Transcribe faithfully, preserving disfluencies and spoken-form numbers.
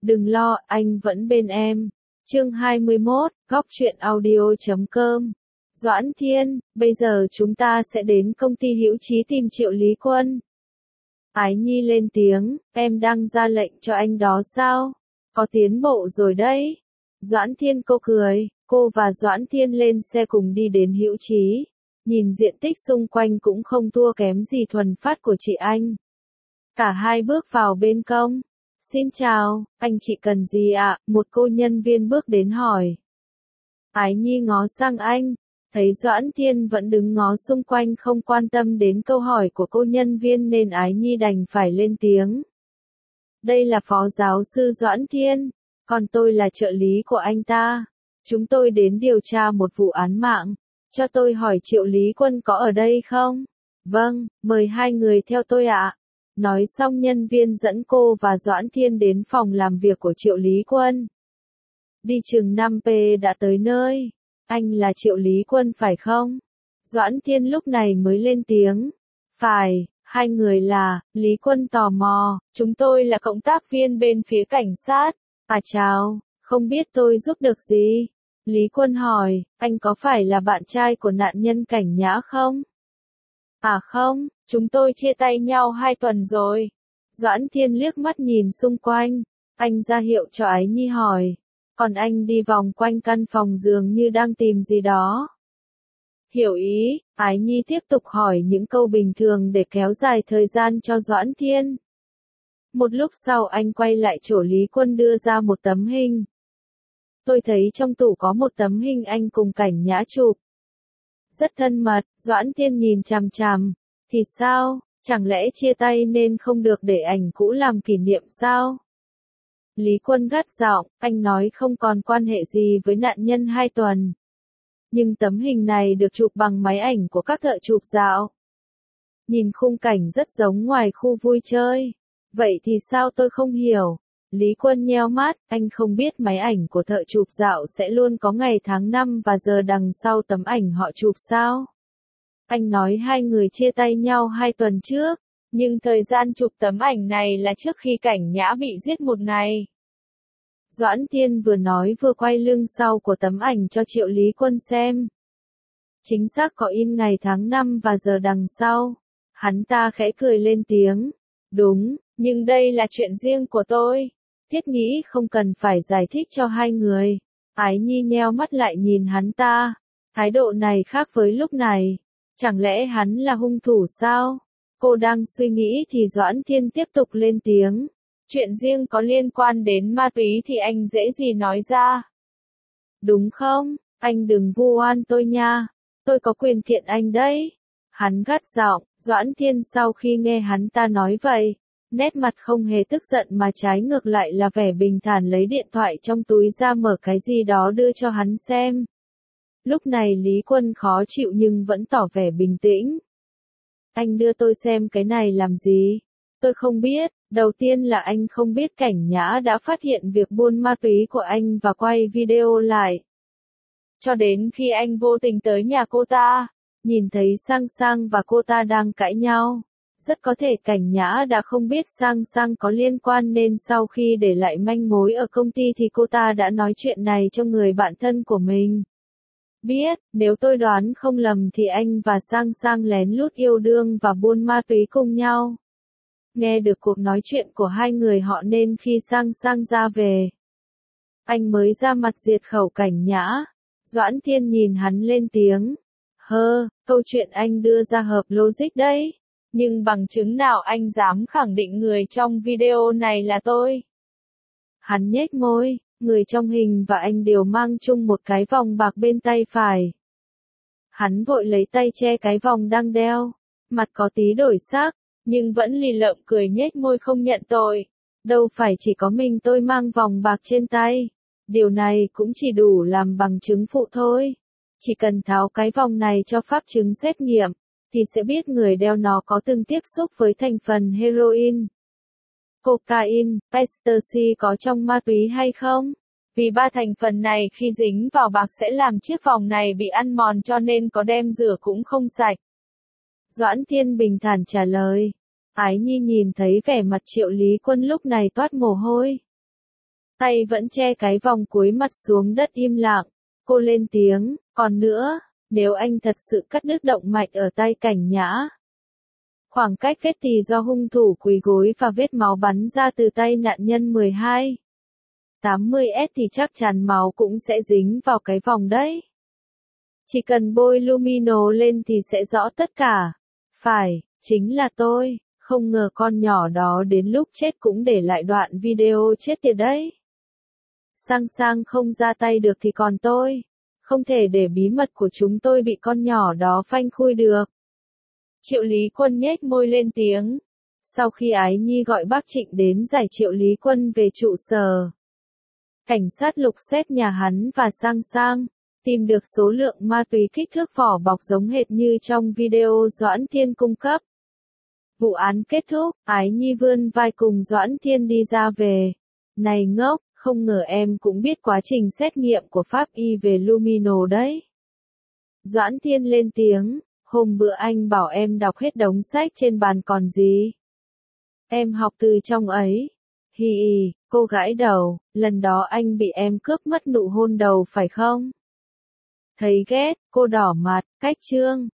Đừng lo, anh vẫn bên em. Chương hai mươi mốt, góc truyện audio chấm com. Doãn Thiên, bây giờ chúng ta sẽ đến công ty Hữu Chí tìm Triệu Lý Quân. Ái Nhi lên tiếng, em đang ra lệnh cho anh đó sao? Có tiến bộ rồi đấy. Doãn Thiên cô cười, cô và Doãn Thiên lên xe cùng đi đến Hữu Chí. Nhìn diện tích xung quanh cũng không thua kém gì thuần phát của chị anh. Cả hai bước vào bên công. Xin chào, anh chị cần gì ạ? Một cô nhân viên bước đến hỏi. Ái Nhi ngó sang anh, thấy Doãn Thiên vẫn đứng ngó xung quanh không quan tâm đến câu hỏi của cô nhân viên nên Ái Nhi đành phải lên tiếng. Đây là phó giáo sư Doãn Thiên, còn tôi là trợ lý của anh ta. Chúng tôi đến điều tra một vụ án mạng. Cho tôi hỏi Triệu Lý Quân có ở đây không? Vâng, mời hai người theo tôi ạ. Nói xong nhân viên dẫn cô và Doãn Thiên đến phòng làm việc của Triệu Lý Quân. Đi chừng năm phút đã tới nơi. Anh là Triệu Lý Quân phải không? Doãn Thiên lúc này mới lên tiếng. Phải, hai người là, Lý Quân tò mò, chúng tôi là cộng tác viên bên phía cảnh sát. À chào, không biết tôi giúp được gì? Lý Quân hỏi, anh có phải là bạn trai của nạn nhân Cảnh Nhã không? À không, chúng tôi chia tay nhau hai tuần rồi. Doãn Thiên liếc mắt nhìn xung quanh, anh ra hiệu cho Ái Nhi hỏi. Còn anh đi vòng quanh căn phòng dường như đang tìm gì đó. Hiểu ý, Ái Nhi tiếp tục hỏi những câu bình thường để kéo dài thời gian cho Doãn Thiên. Một lúc sau anh quay lại chỗ Lý Quân đưa ra một tấm hình. Tôi thấy trong tủ có một tấm hình anh cùng Cảnh Nhã chụp. Rất thân mật, Doãn Thiên nhìn chằm chằm. Thì sao, chẳng lẽ chia tay nên không được để ảnh cũ làm kỷ niệm sao? Lý Quân gắt giọng, anh nói không còn quan hệ gì với nạn nhân hai tuần. Nhưng tấm hình này được chụp bằng máy ảnh của các thợ chụp dạo. Nhìn khung cảnh rất giống ngoài khu vui chơi. Vậy thì sao tôi không hiểu? Lý Quân nheo mắt, anh không biết máy ảnh của thợ chụp dạo sẽ luôn có ngày tháng năm và giờ đằng sau tấm ảnh họ chụp sao? Anh nói hai người chia tay nhau hai tuần trước, nhưng thời gian chụp tấm ảnh này là trước khi Cảnh Nhã bị giết một ngày. Doãn Thiên vừa nói vừa quay lưng sau của tấm ảnh cho Triệu Lý Quân xem. Chính xác có in ngày tháng năm và giờ đằng sau. Hắn ta khẽ cười lên tiếng. Đúng, nhưng đây là chuyện riêng của tôi. Thiết nghĩ không cần phải giải thích cho hai người. Ái Nhi nheo mắt lại nhìn hắn ta. Thái độ này khác với lúc này. Chẳng lẽ hắn là hung thủ sao? Cô đang suy nghĩ thì Doãn Thiên tiếp tục lên tiếng. Chuyện riêng có liên quan đến ma túy thì anh dễ gì nói ra. Đúng không? Anh đừng vu oan tôi nha. Tôi có quyền kiện anh đấy. Hắn gắt giọng. Doãn Thiên sau khi nghe hắn ta nói vậy, nét mặt không hề tức giận mà trái ngược lại là vẻ bình thản lấy điện thoại trong túi ra mở cái gì đó đưa cho hắn xem. Lúc này Lý Quân khó chịu nhưng vẫn tỏ vẻ bình tĩnh. Anh đưa tôi xem cái này làm gì? Tôi không biết, đầu tiên là anh không biết Cảnh Nhã đã phát hiện việc buôn ma túy của anh và quay video lại. Cho đến khi anh vô tình tới nhà cô ta, nhìn thấy Sang Sang và cô ta đang cãi nhau. Rất có thể Cảnh Nhã đã không biết Sang Sang có liên quan nên sau khi để lại manh mối ở công ty thì cô ta đã nói chuyện này cho người bạn thân của mình. Biết, nếu tôi đoán không lầm thì anh và Sang Sang lén lút yêu đương và buôn ma túy cùng nhau. Nghe được cuộc nói chuyện của hai người họ nên khi Sang Sang ra về, anh mới ra mặt diệt khẩu Cảnh Nhã. Doãn Thiên nhìn hắn lên tiếng. Hơ, câu chuyện anh đưa ra hợp logic đấy. Nhưng bằng chứng nào anh dám khẳng định người trong video này là tôi? Hắn nhếch môi, người trong hình và anh đều mang chung một cái vòng bạc bên tay phải. Hắn vội lấy tay che cái vòng đang đeo, mặt có tí đổi sắc, nhưng vẫn lì lợm cười nhếch môi không nhận tội. Đâu phải chỉ có mình tôi mang vòng bạc trên tay. Điều này cũng chỉ đủ làm bằng chứng phụ thôi. Chỉ cần tháo cái vòng này cho pháp chứng xét nghiệm, thì sẽ biết người đeo nó có từng tiếp xúc với thành phần heroin, cocaine, ecstasy có trong ma túy hay không. Vì ba thành phần này khi dính vào bạc sẽ làm chiếc vòng này bị ăn mòn cho nên có đem rửa cũng không sạch. Doãn Thiên bình thản trả lời. Ái Nhi nhìn thấy vẻ mặt Triệu Lý Quân lúc này toát mồ hôi. tay vẫn che cái vòng cúi mặt xuống đất im lặng. Cô lên tiếng, còn nữa, nếu anh thật sự cắt đứt động mạch ở tay Cảnh Nhã. Khoảng cách vết tì do hung thủ quỳ gối và vết máu bắn ra từ tay nạn nhân mười hai tám mươi S thì chắc chắn máu cũng sẽ dính vào cái vòng đấy. Chỉ cần bôi Lumino lên thì sẽ rõ tất cả. Phải, chính là tôi, không ngờ con nhỏ đó đến lúc chết cũng để lại đoạn video chết tiệt đấy. Sang Sang không ra tay được thì còn tôi. Không thể để bí mật của chúng tôi bị con nhỏ đó phanh phui được. Triệu Lý Quân nhếch môi lên tiếng. Sau khi Ái Nhi gọi bác Trịnh đến giải Triệu Lý Quân về trụ sở. Cảnh sát lục xét nhà hắn và Sang Sang, tìm được số lượng ma túy kích thước vỏ bọc giống hệt như trong video Doãn Thiên cung cấp. Vụ án kết thúc, Ái Nhi vươn vai cùng Doãn Thiên đi ra về. Này ngốc, không ngờ em cũng biết quá trình xét nghiệm của pháp y về Lumino đấy. Doãn Thiên lên tiếng, hôm bữa anh bảo em đọc hết đống sách trên bàn còn gì. Em học từ trong ấy. Hi hi, cô gãi đầu, lần đó anh bị em cướp mất nụ hôn đầu phải không? Thấy ghét, cô đỏ mặt, cách chương.